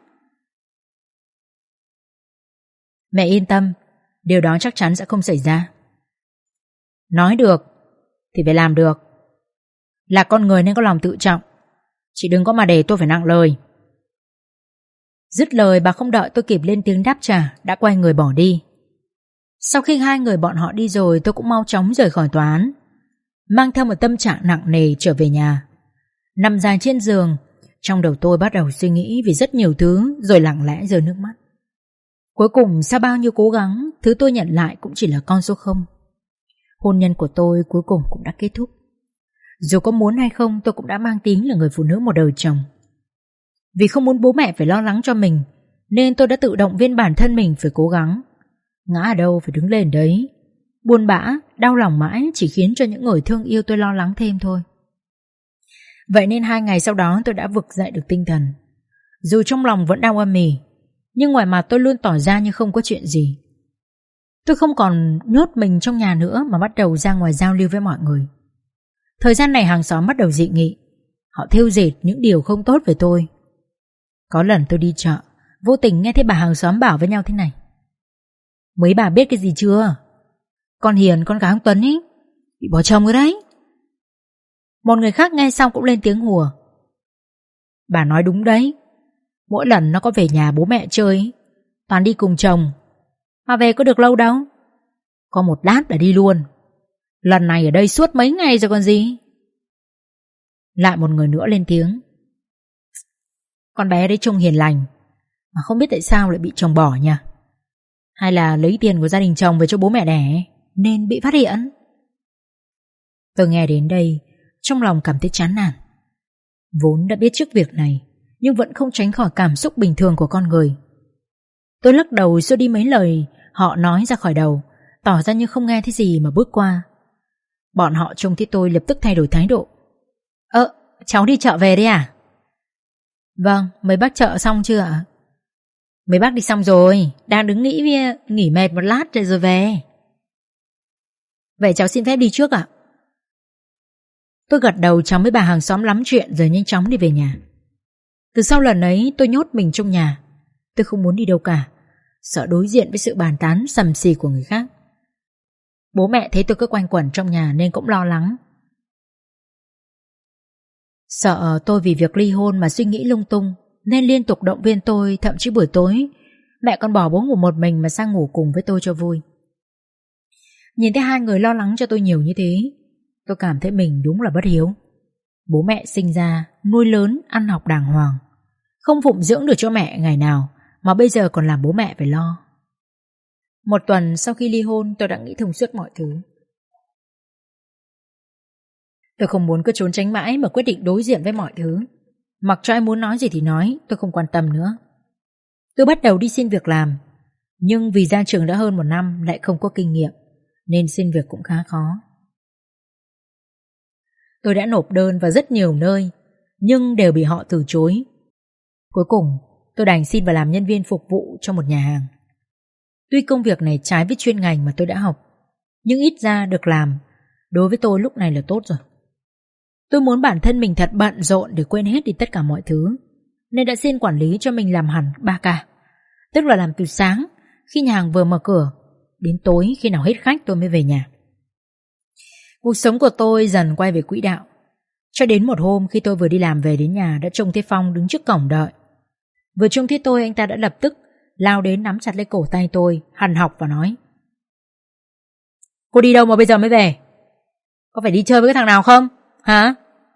Mẹ yên tâm, điều đó chắc chắn sẽ không xảy ra. Nói được thì phải làm được. Là con người nên có lòng tự trọng. Chị đừng có mà để tôi phải nặng lời. Dứt lời bà không đợi tôi kịp lên tiếng đáp trả, đã quay người bỏ đi. Sau khi hai người bọn họ đi rồi, tôi cũng mau chóng rời khỏi tòa án, mang theo một tâm trạng nặng nề trở về nhà. Nằm dài trên giường, trong đầu tôi bắt đầu suy nghĩ vì rất nhiều thứ, rồi lặng lẽ rơi nước mắt. Cuối cùng sau bao nhiêu cố gắng, thứ tôi nhận lại cũng chỉ là con số 0. Hôn nhân của tôi cuối cùng cũng đã kết thúc. Dù có muốn hay không, tôi cũng đã mang tiếng là người phụ nữ một đời chồng. Vì không muốn bố mẹ phải lo lắng cho mình, nên tôi đã tự động viên bản thân mình phải cố gắng. Ngã ở đâu phải đứng lên đấy. Buồn bã, đau lòng mãi chỉ khiến cho những người thương yêu tôi lo lắng thêm thôi. Vậy nên 2 ngày sau đó tôi đã vực dậy được tinh thần. Dù trong lòng vẫn đau âm ỉ, nhưng ngoài mặt tôi luôn tỏ ra như không có chuyện gì. Tôi không còn nhốt mình trong nhà nữa mà bắt đầu ra ngoài giao lưu với mọi người. Thời gian này hàng xóm bắt đầu dị nghị. Họ thêu dệt những điều không tốt về tôi. Có lần tôi đi chợ, vô tình nghe thấy bà hàng xóm bảo với nhau thế này: Mấy bà biết cái gì chưa? Con Hiền, con gái ông Tuấn ấy bị bỏ chồng rồi đấy. Một người khác nghe xong cũng lên tiếng hùa: Bà nói đúng đấy. Mỗi lần nó có về nhà bố mẹ chơi ấy, toàn đi cùng chồng, mà về có được lâu đâu. Có một lát là đi luôn. Lần này ở đây suốt mấy ngày rồi còn gì. Lại một người nữa lên tiếng: Con bé đấy trông hiền lành, mà không biết tại sao lại bị chồng bỏ nha. Hay là lấy tiền của gia đình chồng về cho bố mẹ đẻ nên bị phát hiện. Tôi nghe đến đây, trong lòng cảm thấy chán nản. Vốn đã biết trước việc này, nhưng vẫn không tránh khỏi cảm xúc bình thường của con người. Tôi lắc đầu xua đi mấy lời họ nói ra khỏi đầu, tỏ ra như không nghe thấy gì mà bước qua. Bọn họ trông thấy tôi lập tức thay đổi thái độ. Cháu đi chợ về đấy à? Vâng, mấy bác chợ xong chưa ạ? Mấy bác đi xong rồi, đang đứng nghỉ mệt một lát rồi về. Vậy cháu xin phép đi trước ạ. Tôi gật đầu chào với bà hàng xóm lắm chuyện rồi nhanh chóng đi về nhà. Từ sau lần ấy tôi nhốt mình trong nhà. Tôi không muốn đi đâu cả, sợ đối diện với sự bàn tán sầm xì của người khác. Bố mẹ thấy tôi cứ quanh quẩn trong nhà nên cũng lo lắng, sợ tôi vì việc ly hôn mà suy nghĩ lung tung, nên liên tục động viên tôi. Thậm chí buổi tối mẹ còn bỏ bố ngủ một mình mà sang ngủ cùng với tôi cho vui. Nhìn thấy hai người lo lắng cho tôi nhiều như thế, tôi cảm thấy mình đúng là bất hiếu. Bố mẹ sinh ra, nuôi lớn, ăn học đàng hoàng, không phụng dưỡng được cho mẹ ngày nào, mà bây giờ còn làm bố mẹ phải lo. Một tuần sau khi ly hôn, tôi đã nghĩ thông suốt mọi thứ. Tôi không muốn cứ trốn tránh mãi mà quyết định đối diện với mọi thứ. Mặc cho ai muốn nói gì thì nói, tôi không quan tâm nữa. Tôi bắt đầu đi xin việc làm, nhưng vì ra trường đã hơn 1 năm lại không có kinh nghiệm, nên xin việc cũng khá khó. Tôi đã nộp đơn vào rất nhiều nơi, nhưng đều bị họ từ chối. Cuối cùng tôi đành xin vào làm nhân viên phục vụ cho một nhà hàng. Tuy công việc này trái với chuyên ngành mà tôi đã học, nhưng ít ra được làm đối với tôi lúc này là tốt rồi. Tôi muốn bản thân mình thật bận rộn để quên hết đi tất cả mọi thứ, nên đã xin quản lý cho mình làm hẳn 3 ca, tức là làm từ sáng khi nhà hàng vừa mở cửa đến tối khi nào hết khách tôi mới về nhà. Cuộc sống của tôi dần quay về quỹ đạo, cho đến một hôm khi tôi vừa đi làm về đến nhà đã trông thấy Phong đứng trước cổng đợi. Vừa trông thấy tôi, anh ta đã lập tức lao đến nắm chặt lấy cổ tay tôi, hằn học và nói: "Cô đi đâu mà bây giờ mới về? Có phải đi chơi với cái thằng nào không? Hả?"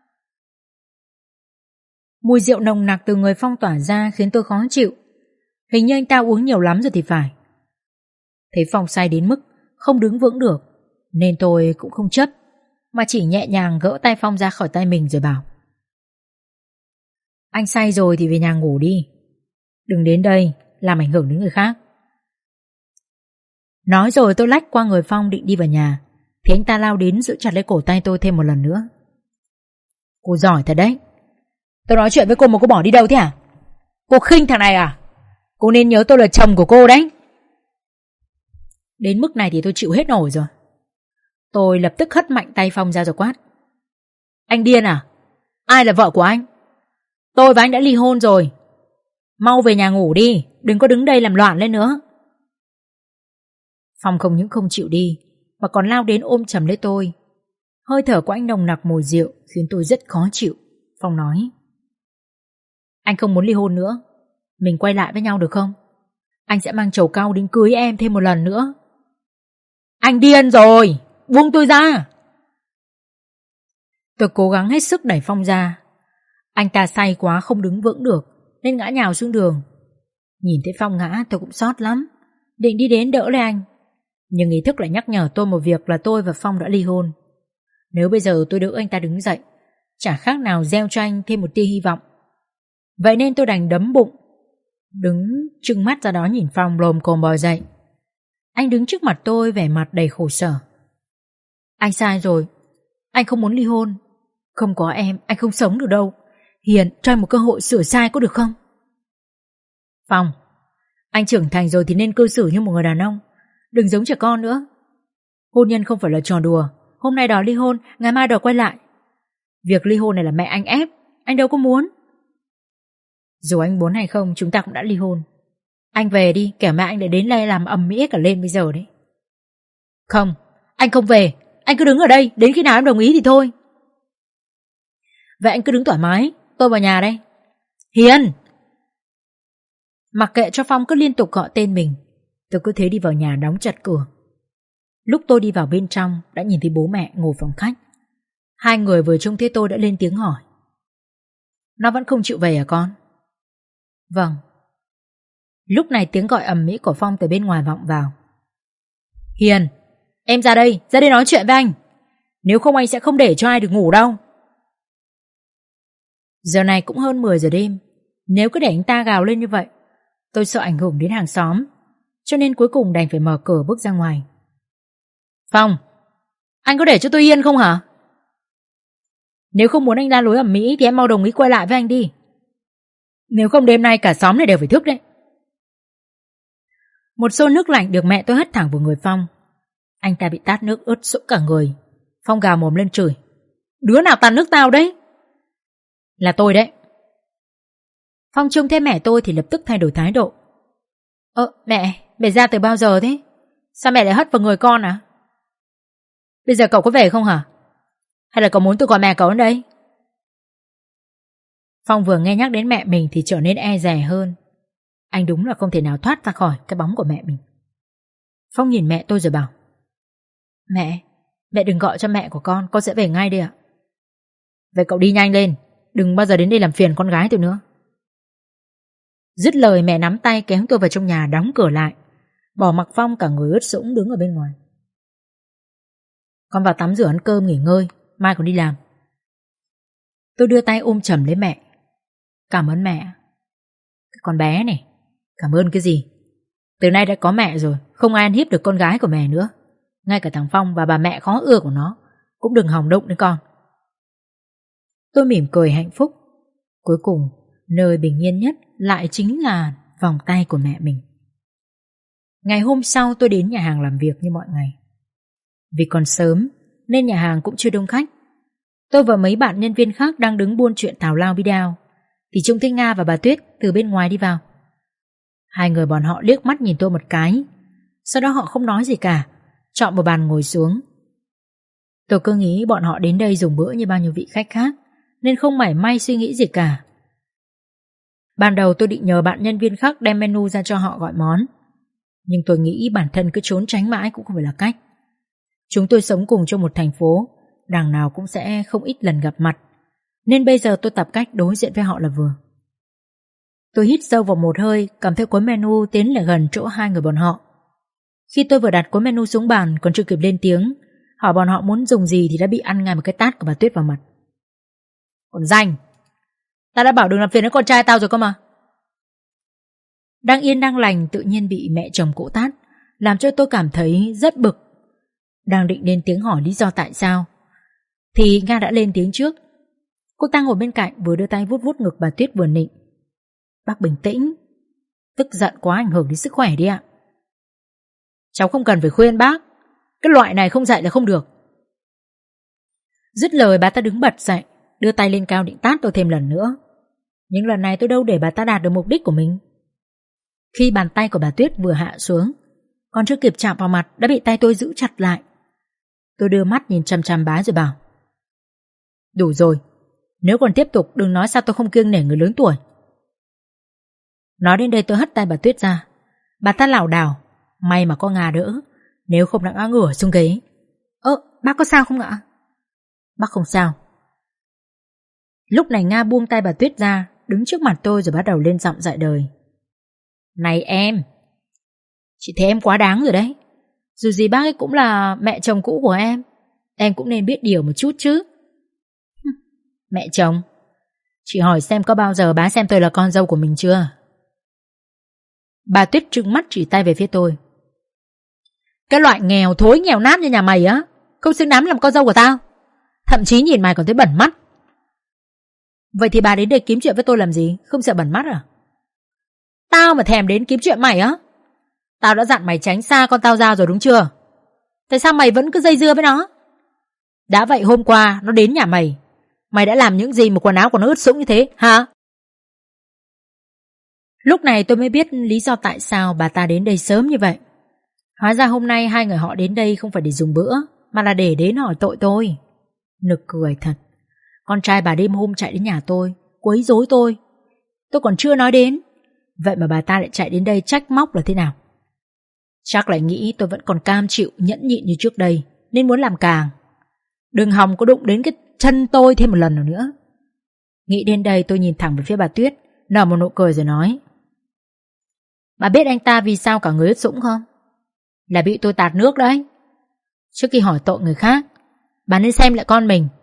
Mùi rượu nồng nặc từ người Phong tỏa ra khiến tôi khó chịu. Hình như anh ta uống nhiều lắm rồi thì phải. Thấy Phong say đến mức không đứng vững được, nên tôi cũng không chấp, mà chỉ nhẹ nhàng gỡ tay Phong ra khỏi tay mình rồi bảo: "Anh say rồi thì về nhà ngủ đi, đừng đến đây làm ảnh hưởng đến người khác." Nói rồi tôi lách qua người Phong định đi vào nhà, thì anh ta lao đến giữ chặt lấy cổ tay tôi thêm một lần nữa. "Cô giỏi thật đấy. Tôi nói chuyện với cô mà cô bỏ đi đâu thế à? Cô khinh thằng này à? Cô nên nhớ tôi là chồng của cô đấy." Đến mức này thì tôi chịu hết nổi rồi. Tôi lập tức hất mạnh tay Phong ra rồi quát: "Anh điên à? Ai là vợ của anh? Tôi và anh đã ly hôn rồi. Mau về nhà ngủ đi, đừng có đứng đây làm loạn lên nữa." Phong không những không chịu đi, mà còn lao đến ôm chầm lấy tôi. Hơi thở của anh nồng nặc mùi rượu khiến tôi rất khó chịu. Phong nói: "Anh không muốn ly hôn nữa, mình quay lại với nhau được không? Anh sẽ mang trầu cau đến cưới em thêm một lần nữa." "Anh điên rồi, buông tôi ra." Tôi cố gắng hết sức đẩy Phong ra. Anh ta say quá không đứng vững được nên ngã nhào xuống đường. Nhìn thấy Phong ngã tôi cũng xót lắm, định đi đến đỡ lấy anh, nhưng ý thức lại nhắc nhở tôi một việc là tôi và Phong đã ly hôn. Nếu bây giờ tôi đỡ anh ta đứng dậy, chả khác nào gieo cho anh thêm một tia hy vọng. Vậy nên tôi đành đấm bụng, đứng trừng mắt ra đó nhìn Phong lồm cồm bò dậy. Anh đứng trước mặt tôi vẻ mặt đầy khổ sở. "Anh sai rồi, anh không muốn ly hôn. Không có em, anh không sống được đâu. Hiền, cho anh một cơ hội sửa sai có được không?" "Phong, anh trưởng thành rồi thì nên cư xử như một người đàn ông, đừng giống trẻ con nữa. Hôn nhân không phải là trò đùa. Hôm nay đòi ly hôn, ngày mai đòi quay lại. Việc ly hôn này là mẹ anh ép, anh đâu có muốn. Dù anh muốn hay không, chúng ta cũng đã ly hôn. Anh về đi, kẻo mẹ anh lại đến đây làm ầm ĩ cả lên bây giờ đấy." "Không, anh không về. Anh cứ đứng ở đây, đến khi nào em đồng ý thì thôi." "Vậy anh cứ đứng thoải mái, tôi vào nhà đây." "Hiền!" Mặc kệ cho Phong cứ liên tục gọi tên mình, tôi cứ thế đi vào nhà đóng chặt cửa. Lúc tôi đi vào bên trong đã nhìn thấy bố mẹ ngồi phòng khách. Hai người vừa trông thấy tôi đã lên tiếng hỏi: "Nó vẫn không chịu về à con?" "Vâng." Lúc này tiếng gọi ầm ĩ của Phong từ bên ngoài vọng vào: "Hiền, em ra đây nói chuyện với anh. Nếu không anh sẽ không để cho ai được ngủ đâu." Giờ này cũng hơn 10 giờ đêm. Nếu cứ để anh ta gào lên như vậy, tôi sợ ảnh hưởng đến hàng xóm, cho nên cuối cùng đành phải mở cửa bước ra ngoài. "Phong, anh có để cho tôi yên không hả?" Nếu không muốn anh la lối ầm ĩ thì em mau đồng ý quay lại với anh đi. Nếu không đêm nay cả xóm này đều phải thức đấy. Một xô nước lạnh được mẹ tôi hất thẳng vào người Phong. Anh ta bị tát nước ướt sũng cả người. Phong gào mồm lên chửi. Đứa nào tạt nước tao đấy? Là tôi đấy. Phong trông thấy mẹ tôi thì lập tức thay đổi thái độ. Mẹ ra từ bao giờ thế? Sao mẹ lại hất vào người con à? Bây giờ cậu có về không hả? Hay là cậu muốn tôi gọi mẹ cậu đến đây? Phong vừa nghe nhắc đến mẹ mình thì trở nên e dè hơn. Anh đúng là không thể nào thoát ra khỏi cái bóng của mẹ mình. Phong nhìn mẹ tôi rồi bảo. Mẹ đừng gọi cho mẹ của con sẽ về ngay đây ạ. Vậy cậu đi nhanh lên, đừng bao giờ đến đây làm phiền con gái tôi nữa. Dứt lời mẹ nắm tay kéo tôi vào trong nhà đóng cửa lại, bỏ mặc Phong cả người ướt sũng đứng ở bên ngoài. Con vào tắm rửa ăn cơm nghỉ ngơi, mai còn đi làm. Tôi đưa tay ôm chầm lấy mẹ. Cảm ơn mẹ. Cái con bé này, cảm ơn cái gì? Từ nay đã có mẹ rồi, không ai ăn hiếp được con gái của mẹ nữa. Ngay cả thằng Phong và bà mẹ khó ưa của nó cũng đừng hòng đụng đến con. Tôi mỉm cười hạnh phúc. Cuối cùng, nơi bình yên nhất lại chính là vòng tay của mẹ mình. Ngày hôm sau tôi đến nhà hàng làm việc như mọi ngày. Vì còn sớm nên nhà hàng cũng chưa đông khách. Tôi và mấy bạn nhân viên khác đang đứng buôn chuyện tào lao bi đao thì trông thấy Nga và bà Tuyết từ bên ngoài đi vào. Hai người bọn họ liếc mắt nhìn tôi một cái, sau đó họ không nói gì cả, chọn một bàn ngồi xuống. Tôi cứ nghĩ bọn họ đến đây dùng bữa như bao nhiêu vị khách khác nên không mảy may suy nghĩ gì cả. Ban đầu tôi định nhờ bạn nhân viên khác đem menu ra cho họ gọi món, nhưng tôi nghĩ bản thân cứ trốn tránh mãi cũng không phải là cách. Chúng tôi sống cùng trong một thành phố, đằng nào cũng sẽ không ít lần gặp mặt, nên bây giờ tôi tập cách đối diện với họ là vừa. Tôi hít sâu vào một hơi, cầm theo cuốn menu tiến lại gần chỗ hai người bọn họ. Khi tôi vừa đặt cuốn menu xuống bàn còn chưa kịp lên tiếng, hỏi bọn họ muốn dùng gì thì đã bị ăn ngay một cái tát của bà Tuyết vào mặt. Còn danh, ta đã bảo đừng làm phiền đến con trai tao rồi cơ mà. Đang yên đang lành tự nhiên bị mẹ chồng cỗ tát, làm cho tôi cảm thấy rất bực. Đang định lên tiếng hỏi lý do tại sao thì Nga đã lên tiếng trước. Cô ta ngồi bên cạnh vừa đưa tay vuốt vuốt ngực bà Tuyết vừa nịnh. Bác bình tĩnh, tức giận quá ảnh hưởng đến sức khỏe đi ạ. Cháu không cần phải khuyên bác, cái loại này không dạy là không được. Dứt lời bà ta đứng bật dậy, đưa tay lên cao định tát tôi thêm lần nữa. Nhưng lần này tôi đâu để bà ta đạt được mục đích của mình. Khi bàn tay của bà Tuyết vừa hạ xuống, còn chưa kịp chạm vào mặt đã bị tay tôi giữ chặt lại. Tôi đưa mắt nhìn chằm chằm bà rồi bảo. Đủ rồi, nếu còn tiếp tục đừng nói sao tôi không kiêng nể người lớn tuổi. Nói đến đây tôi hất tay bà Tuyết ra. Bà ta lảo đảo, may mà có Nga đỡ, nếu không đã ngã ngửa xuống ghế. Bác có sao không ạ? Bác không sao. Lúc này Nga buông tay bà Tuyết ra, đứng trước mặt tôi rồi bắt đầu lên giọng dạy đời. Này em, chị thấy em quá đáng rồi đấy. Dù gì bác ấy cũng là mẹ chồng cũ của em cũng nên biết điều một chút chứ. Mẹ chồng? Chị hỏi xem có bao giờ bá xem tôi là con dâu của mình chưa? Bà Tuyết trừng mắt chỉ tay về phía tôi. Cái loại nghèo thối nghèo nát như nhà mày á, không xứng đáng làm con dâu của tao. Thậm chí nhìn mày còn thấy bẩn mắt. Vậy thì bà đến đây kiếm chuyện với tôi làm gì? Không sợ bẩn mắt à? Tao mà thèm đến kiếm chuyện mày á? Tao đã dặn mày tránh xa con tao ra rồi đúng chưa? Tại sao mày vẫn cứ dây dưa với nó? Đã vậy hôm qua nó đến nhà mày, mày đã làm những gì mà quần áo của nó ướt sũng như thế hả? Lúc này tôi mới biết lý do tại sao bà ta đến đây sớm như vậy. Hóa ra hôm nay hai người họ đến đây không phải để dùng bữa, mà là để đến hỏi tội tôi. Nực cười thật. Con trai bà đêm hôm chạy đến nhà tôi, quấy rối tôi còn chưa nói đến. Vậy mà bà ta lại chạy đến đây trách móc là thế nào? Chắc lại nghĩ tôi vẫn còn cam chịu nhẫn nhịn như trước đây, nên muốn làm càng. Đừng hòng có đụng đến cái chân tôi thêm một lần nào nữa. Nghĩ đến đây tôi nhìn thẳng về phía bà Tuyết, nở một nụ cười rồi nói. Bà biết anh ta vì sao cả người ướt sũng không? Là bị tôi tạt nước đấy. Trước khi hỏi tội người khác, bà nên xem lại con mình.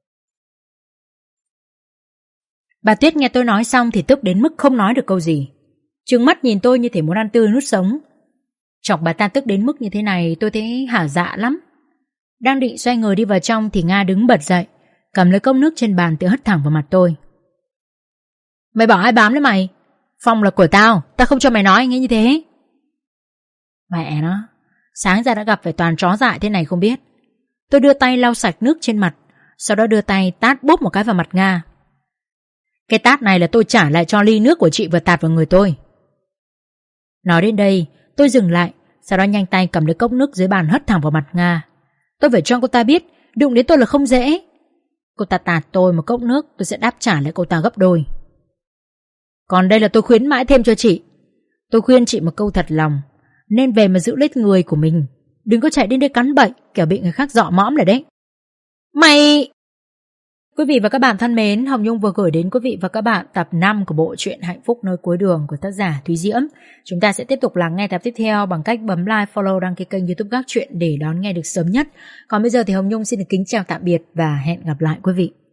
Bà Tuyết nghe tôi nói xong thì tức đến mức không nói được câu gì, trừng mắt nhìn tôi như thể muốn ăn tươi nuốt sống. Chọc bà ta tức đến mức như thế này tôi thấy hả dạ lắm. Đang định xoay người đi vào trong thì Nga đứng bật dậy, cầm lấy cốc nước trên bàn tự hất thẳng vào mặt tôi. Mày bảo ai bám lấy mày? Phòng là của tao, tao không cho mày nói anh ấy như thế. Mẹ nó, sáng ra đã gặp phải toàn chó dại thế này không biết. Tôi đưa tay lau sạch nước trên mặt, sau đó đưa tay tát bốp một cái vào mặt Nga. Cái tát này là tôi trả lại cho ly nước của chị vừa tạt vào người tôi. Nói đến đây, tôi dừng lại, sau đó nhanh tay cầm lấy cốc nước dưới bàn hất thẳng vào mặt Nga. Tôi phải cho cô ta biết, đụng đến tôi là không dễ. Cô ta tạt tôi một cốc nước, tôi sẽ đáp trả lại cô ta gấp đôi. Còn đây là tôi khuyến mãi thêm cho chị. Tôi khuyên chị một câu thật lòng, nên về mà giữ lấy người của mình. Đừng có chạy đến đây cắn bậy, kẻo bị người khác dọ mõm rồi đấy. Mày! Quý vị và các bạn thân mến, Hồng Nhung vừa gửi đến quý vị và các bạn tập 5 của bộ truyện Hạnh Phúc Nơi Cuối Đường của tác giả Thúy Diễm. Chúng ta sẽ tiếp tục lắng nghe tập tiếp theo bằng cách bấm like, follow, đăng ký kênh YouTube Gác Truyện để đón nghe được sớm nhất. Còn bây giờ thì Hồng Nhung xin được kính chào tạm biệt và hẹn gặp lại quý vị.